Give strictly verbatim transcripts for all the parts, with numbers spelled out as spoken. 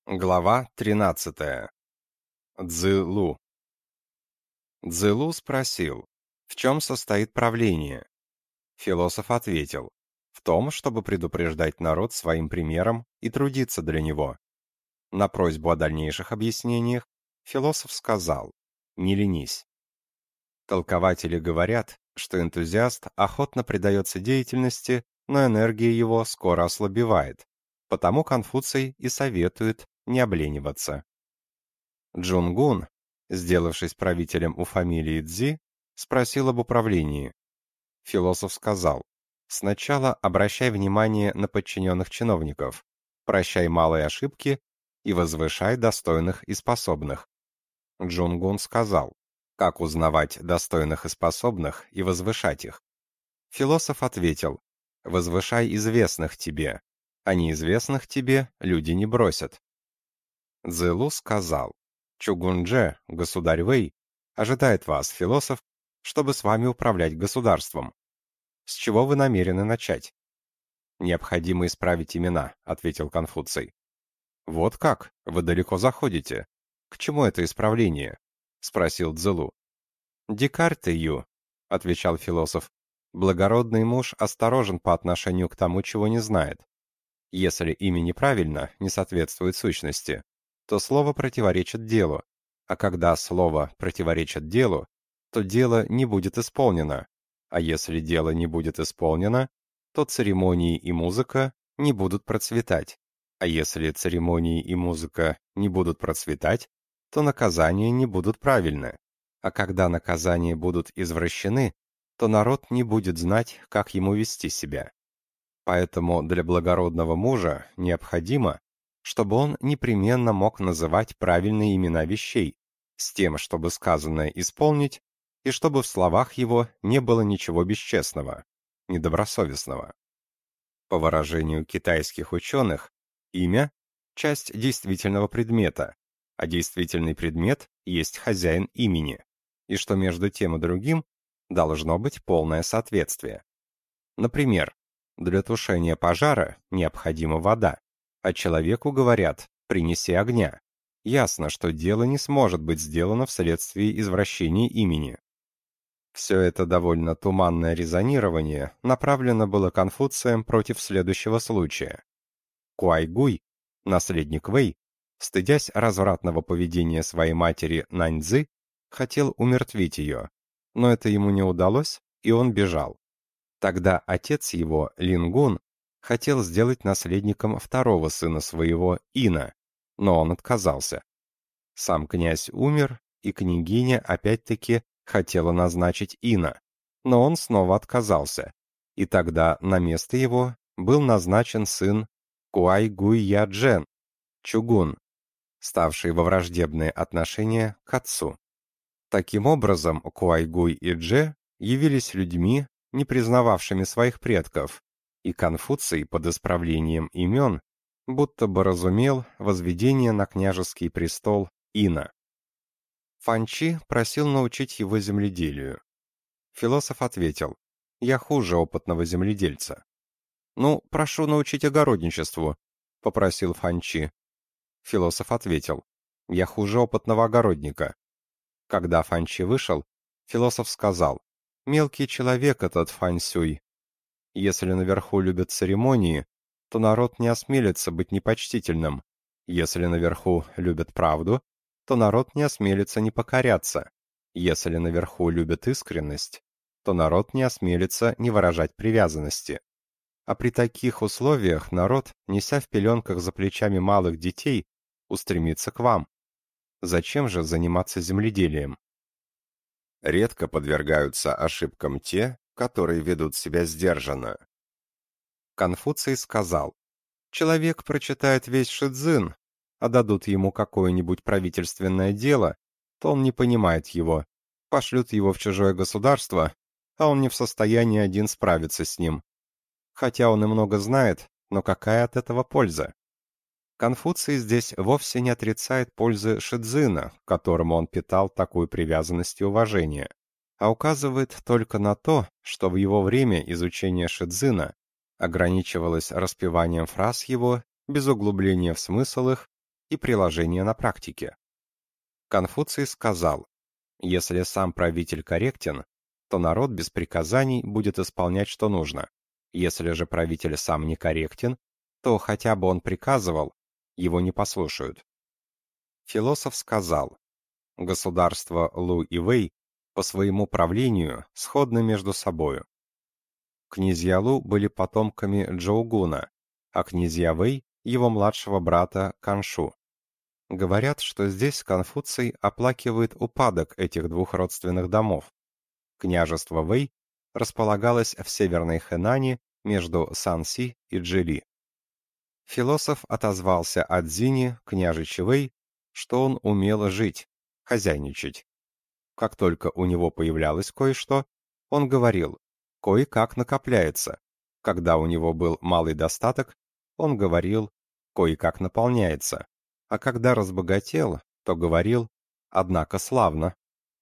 Глава тринадцатая. Цзы-Лу. Цзы-Лу спросил, в чем состоит правление. Философ ответил, в том, чтобы предупреждать народ своим примером и трудиться для него. На просьбу о дальнейших объяснениях философ сказал, не ленись. Толкователи говорят, что энтузиаст охотно предается деятельности, но энергия его скоро ослабевает, потому Конфуций и советует не облениваться. Джунгун, сделавшись правителем у фамилии Цзи, спросил об управлении. Философ сказал, сначала обращай внимание на подчиненных чиновников, прощай малые ошибки и возвышай достойных и способных. Джунгун сказал, как узнавать достойных и способных и возвышать их? Философ ответил, возвышай известных тебе, а неизвестных тебе люди не бросят. Цзы-Лу сказал, Чугун-дже, государь Вэй, ожидает вас, философ, чтобы с вами управлять государством. С чего вы намерены начать? Необходимо исправить имена, ответил Конфуций. Вот как? Вы далеко заходите. К чему это исправление? Спросил Цзы-Лу. Декарте Ю, отвечал философ. Благородный муж осторожен по отношению к тому, чего не знает. Если имя неправильно, не соответствует сущности, то слово противоречит делу, а когда слово противоречит делу, то дело не будет исполнено, а если дело не будет исполнено, то церемонии и музыка не будут процветать, а если церемонии и музыка не будут процветать, то наказания не будут правильны, а когда наказания будут извращены, то народ не будет знать, как ему вести себя. Поэтому для благородного мужа необходимо, чтобы он непременно мог называть правильные имена вещей, с тем, чтобы сказанное исполнить, и чтобы в словах его не было ничего бесчестного, недобросовестного. По выражению китайских ученых, имя – часть действительного предмета, а действительный предмет есть хозяин имени, и что между тем и другим должно быть полное соответствие. Например, для тушения пожара необходима вода, а человеку говорят «принеси огня». Ясно, что дело не сможет быть сделано вследствие извращения имени. Все это довольно туманное резонирование направлено было Конфуцием против следующего случая. Куайгуй, наследник Вэй, стыдясь развратного поведения своей матери Наньцзы, хотел умертвить ее, но это ему не удалось, и он бежал. Тогда отец его, Лингун, хотел сделать наследником второго сына своего, Ина, но он отказался. Сам князь умер, и княгиня опять-таки хотела назначить Ина, но он снова отказался, и тогда на место его был назначен сын Куай-Гуй-Я-Джен, Чугун, ставший во враждебные отношения к отцу. Таким образом, Куай-Гуй и Дже явились людьми, не признававшими своих предков, и Конфуций под исправлением имен будто бы разумел возведение на княжеский престол Ина. Фанчи просил научить его земледелию. Философ ответил, «Я хуже опытного земледельца». «Ну, прошу научить огородничеству», — попросил Фанчи. Философ ответил, «Я хуже опытного огородника». Когда Фанчи вышел, философ сказал, «Мелкий человек этот Фаньсюй. Если наверху любят церемонии, то народ не осмелится быть непочтительным. Если наверху любят правду, то народ не осмелится не покоряться. Если наверху любят искренность, то народ не осмелится не выражать привязанности. А при таких условиях народ, неся в пеленках за плечами малых детей, устремится к вам. Зачем же заниматься земледелием?» Редко подвергаются ошибкам те, которые ведут себя сдержанно. Конфуций сказал, «Человек прочитает весь Шицзин, а дадут ему какое-нибудь правительственное дело, то он не понимает его, пошлют его в чужое государство, а он не в состоянии один справиться с ним. Хотя он и много знает, но какая от этого польза?» Конфуций здесь вовсе не отрицает пользы Шицзина, к которому он питал такую привязанность и уважение, а указывает только на то, что в его время изучение Шицзина ограничивалось распеванием фраз его, без углубления в смысл их и приложение на практике. Конфуций сказал: если сам правитель корректен, то народ без приказаний будет исполнять, что нужно. Если же правитель сам некорректен, то хотя бы он приказывал, его не послушают. Философ сказал: государства Лу и Вэй по своему правлению сходны между собою. Князья Лу были потомками Джоугуна, а князья Вэй — его младшего брата Каншу. Говорят, что здесь Конфуций оплакивает упадок этих двух родственных домов. Княжество Вэй располагалось в северной Хэнане между Санси и Джили. Философ отозвался о Цзине, княжиче Вэй, что он умел жить, хозяйничать. Как только у него появлялось кое-что, он говорил: кое-как накопляется. Когда у него был малый достаток, он говорил: кое-как наполняется. А когда разбогател, то говорил: однако славно.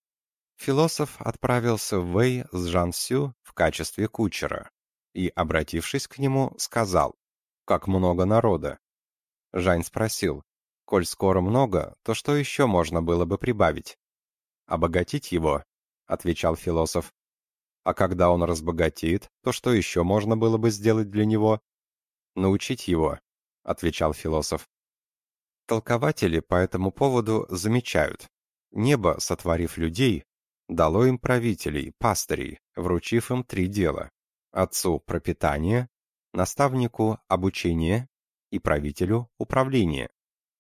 Философ отправился в Вэй с Жан Сю в качестве кучера и, обратившись к нему, сказал: как много народа. Жань спросил: коль скоро много, то что еще можно было бы прибавить? Обогатить его, отвечал философ. А когда он разбогатеет, то что еще можно было бы сделать для него? Научить его, отвечал философ. Толкователи по этому поводу замечают: небо, сотворив людей, дало им правителей, пастырей, вручив им три дела: отцу пропитание, наставнику обучение и правителю управление.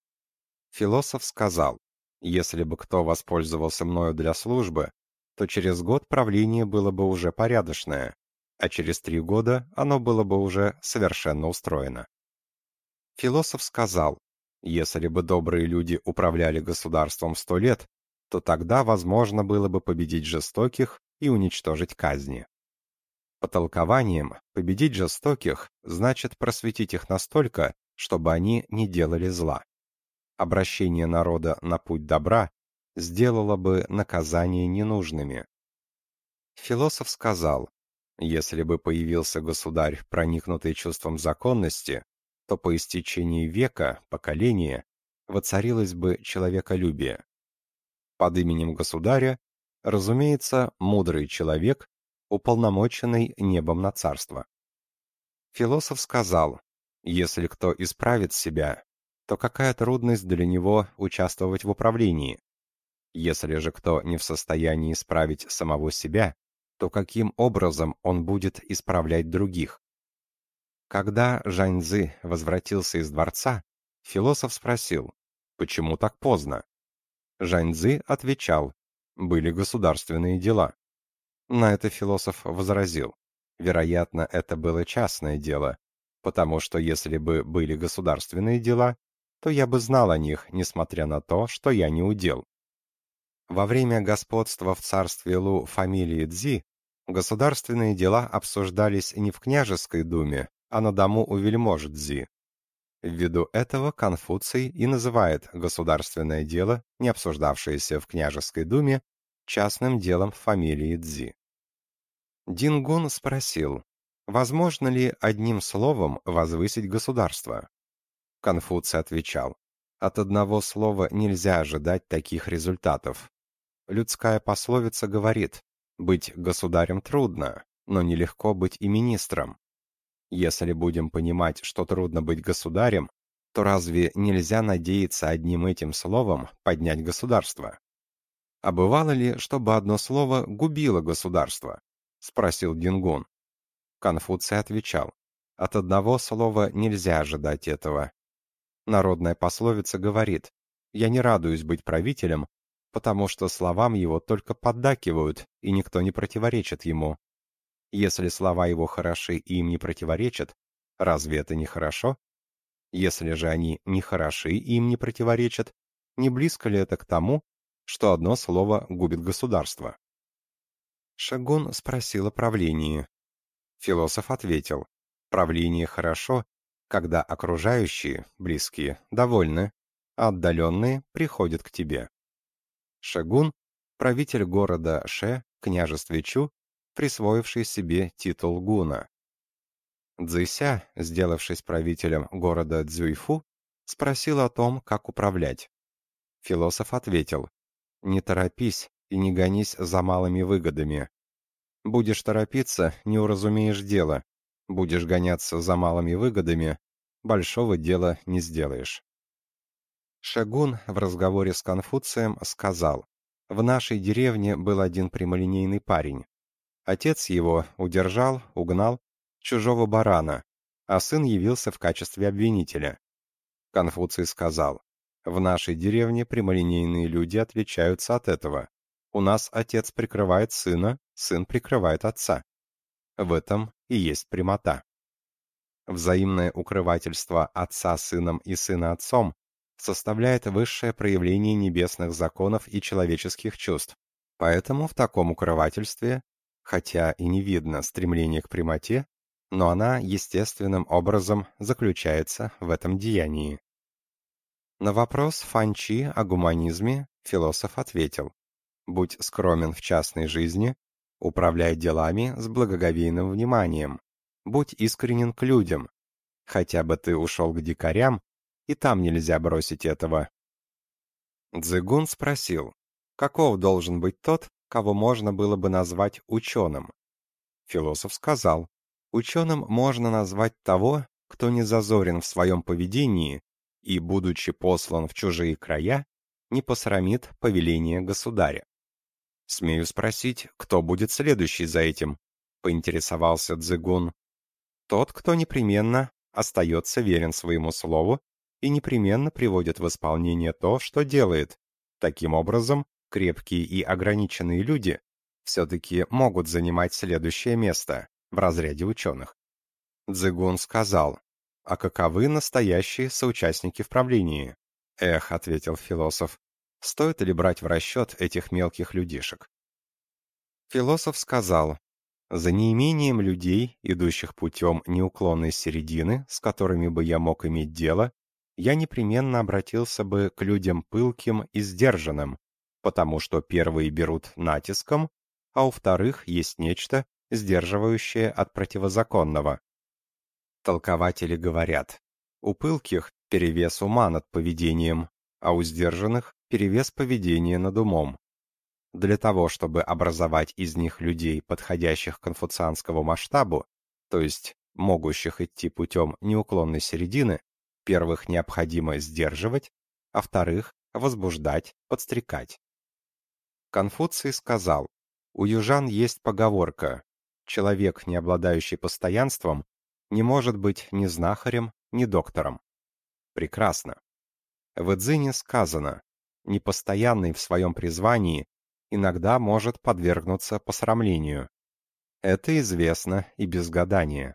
Философ сказал: если бы кто воспользовался мною для службы, то через год правление было бы уже порядочное, а через три года оно было бы уже совершенно устроено. Философ сказал: если бы добрые люди управляли государством сто лет, то тогда возможно было бы победить жестоких и уничтожить казни. По толкованиям, победить жестоких значит просветить их настолько, чтобы они не делали зла. Обращение народа на путь добра сделало бы наказания ненужными. Философ сказал: если бы появился государь, проникнутый чувством законности, то по истечении века, поколения, воцарилось бы человеколюбие. Под именем государя, разумеется, мудрый человек, уполномоченный небом на царство. Философ сказал: если кто исправит себя, то какая трудность для него участвовать в управлении? Если же кто не в состоянии исправить самого себя, то каким образом он будет исправлять других? Когда Жань-Цзы возвратился из дворца, философ спросил: почему так поздно? Жань-Цзы отвечал: были государственные дела. На это философ возразил: вероятно, это было частное дело, потому что если бы были государственные дела, то я бы знал о них, несмотря на то, что я не удел. Во время господства в царстве Лу фамилии Цзи государственные дела обсуждались не в княжеской думе, а на дому у вельмож Цзи. Ввиду этого Конфуций и называет государственное дело, не обсуждавшееся в княжеской думе, частным делом фамилии Цзи. Дингун спросил: возможно ли одним словом возвысить государство? Конфуций отвечал: от одного слова нельзя ожидать таких результатов. Людская пословица говорит: быть государем трудно, но нелегко быть и министром. Если будем понимать, что трудно быть государем, то разве нельзя надеяться одним этим словом поднять государство? А бывало ли, чтобы одно слово губило государство? Спросил Дингун. Конфуций отвечал: от одного слова нельзя ожидать этого. Народная пословица говорит: я не радуюсь быть правителем, потому что словам его только поддакивают, и никто не противоречит ему. Если слова его хороши и им не противоречат, разве это не хорошо? Если же они не хороши и им не противоречат, не близко ли это к тому, что одно слово губит государство? Шагун спросил о правлении. Философ ответил: правление хорошо, когда окружающие, близкие, довольны, а отдаленные приходят к тебе. Шагун — правитель города Ше, княжестве Чу, присвоивший себе титул гуна. Цзыся, сделавшись правителем города Цзюйфу, Спросил о том, как управлять. Философ ответил: «Не торопись и не гонись за малыми выгодами. Будешь торопиться, не уразумеешь дело. Будешь гоняться за малыми выгодами, большого дела не сделаешь». Шэгун в разговоре с Конфуцием сказал: «В нашей деревне был один прямолинейный парень. Отец его удержал, угнал чужого барана, а сын явился в качестве обвинителя. Конфуций сказал: «В нашей деревне прямолинейные люди отличаются от этого. У нас отец прикрывает сына, сын прикрывает отца. В этом и есть прямота». Взаимное укрывательство отца сыном и сына отцом составляет высшее проявление небесных законов и человеческих чувств. Поэтому в таком укрывательстве, хотя и не видно стремления к прямоте, но она естественным образом заключается в этом деянии. На вопрос Фанчи о гуманизме философ ответил: «Будь скромен в частной жизни, управляй делами с благоговейным вниманием, будь искренен к людям, хотя бы ты ушел к дикарям, и там нельзя бросить этого». Цзыгун спросил: каков должен быть тот, кого можно было бы назвать ученым? Философ сказал: ученым можно назвать того, кто не зазорен в своем поведении и, будучи послан в чужие края, не посрамит повеление государя. «Смею спросить, кто будет следующий за этим?» — поинтересовался Цзыгун. «Тот, кто непременно остается верен своему слову и непременно приводит в исполнение то, что делает. Таким образом, крепкие и ограниченные люди все-таки могут занимать следующее место в разряде ученых». Цзыгун сказал: «А каковы настоящие соучастники в правлении?» «Эх», — ответил философ, — «стоит ли брать в расчет этих мелких людишек?» Философ сказал: «За неимением людей, идущих путем неуклонной середины, с которыми бы я мог иметь дело, я непременно обратился бы к людям пылким и сдержанным, потому что первые берут натиском, а у вторых есть нечто, сдерживающее от противозаконного». Толкователи говорят: у пылких перевес ума над поведением, а у сдержанных перевес поведения над умом. Для того, чтобы образовать из них людей, подходящих к конфуцианскому масштабу, то есть могущих идти путем неуклонной середины, первых необходимо сдерживать, а вторых возбуждать, подстрекать. Конфуций сказал: у южан есть поговорка: человек, не обладающий постоянством, не может быть ни знахарем, ни доктором. Прекрасно. В Эцзине сказано: непостоянный в своем призвании иногда может подвергнуться посрамлению. Это известно и без гадания.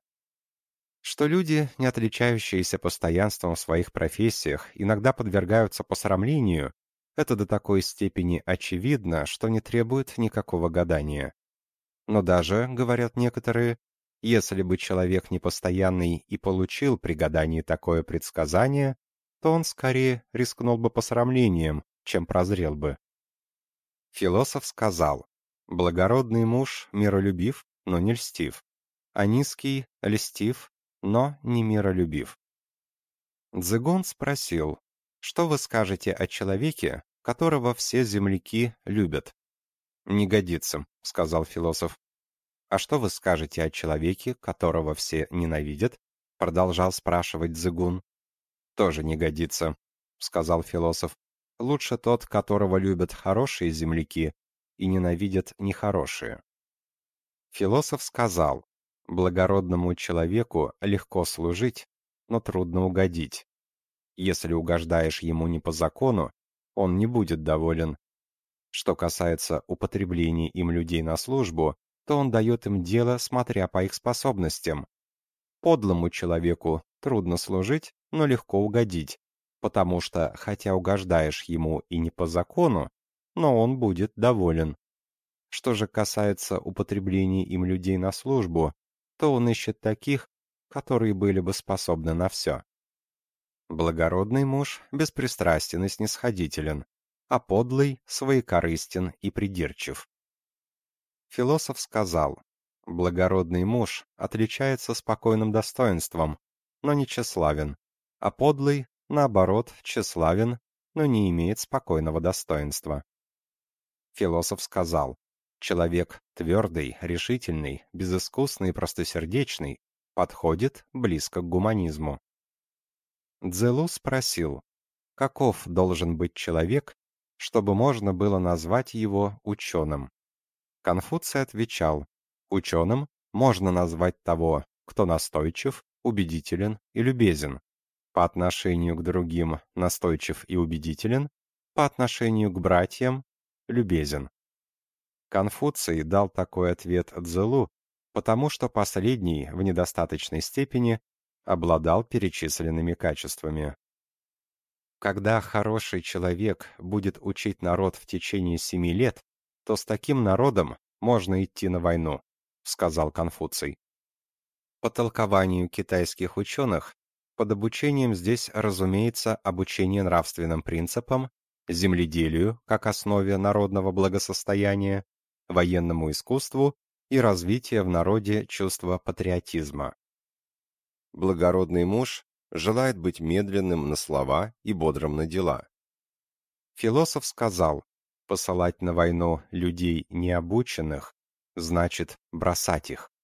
Что люди, не отличающиеся постоянством в своих профессиях, иногда подвергаются посрамлению, это до такой степени очевидно, что не требует никакого гадания. Но даже, говорят некоторые, если бы человек непостоянный и получил при гадании такое предсказание, то он скорее рискнул бы посрамлением, чем прозрел бы. Философ сказал: благородный муж миролюбив, но не льстив, а низкий льстив, но не миролюбив. Цзыгун спросил: что вы скажете о человеке, которого все земляки любят? Не годится, сказал философ. А что вы скажете о человеке, которого все ненавидят? Продолжал спрашивать Цзыгун. Тоже не годится, сказал философ. Лучше тот, которого любят хорошие земляки и ненавидят нехорошие. Философ сказал: благородному человеку легко служить, но трудно угодить. Если угождаешь ему не по закону, он не будет доволен. Что касается употребления им людей на службу, то он дает им дело, смотря по их способностям. Подлому человеку трудно служить, но легко угодить, потому что, хотя угождаешь ему и не по закону, но он будет доволен. Что же касается употребления им людей на службу, то он ищет таких, которые были бы способны на все. Благородный муж беспристрастен и снисходителен, а подлый своекорыстен и придирчив. Философ сказал: благородный муж отличается спокойным достоинством, но не тщеславен, а подлый наоборот, тщеславен, но не имеет спокойного достоинства. Философ сказал: человек твердый, решительный, безыскусный и простосердечный подходит близко к гуманизму. Цзэлу спросил: каков должен быть человек, чтобы можно было назвать его ученым? Конфуций отвечал: ученым можно назвать того, кто настойчив, убедителен и любезен. По отношению к другим настойчив и убедителен, по отношению к братьям любезен. Конфуций дал такой ответ Цзэлу, потому что последний в недостаточной степени обладал перечисленными качествами. Когда хороший человек будет учить народ в течение семи лет, то с таким народом можно идти на войну, сказал Конфуций. По толкованию китайских ученых, под обучением здесь, разумеется, обучение нравственным принципам, земледелию как основе народного благосостояния, военному искусству и развитие в народе чувства патриотизма. Благородный муж желает быть медленным на слова и бодрым на дела. Философ сказал: посылать на войну людей необученных значит бросать их.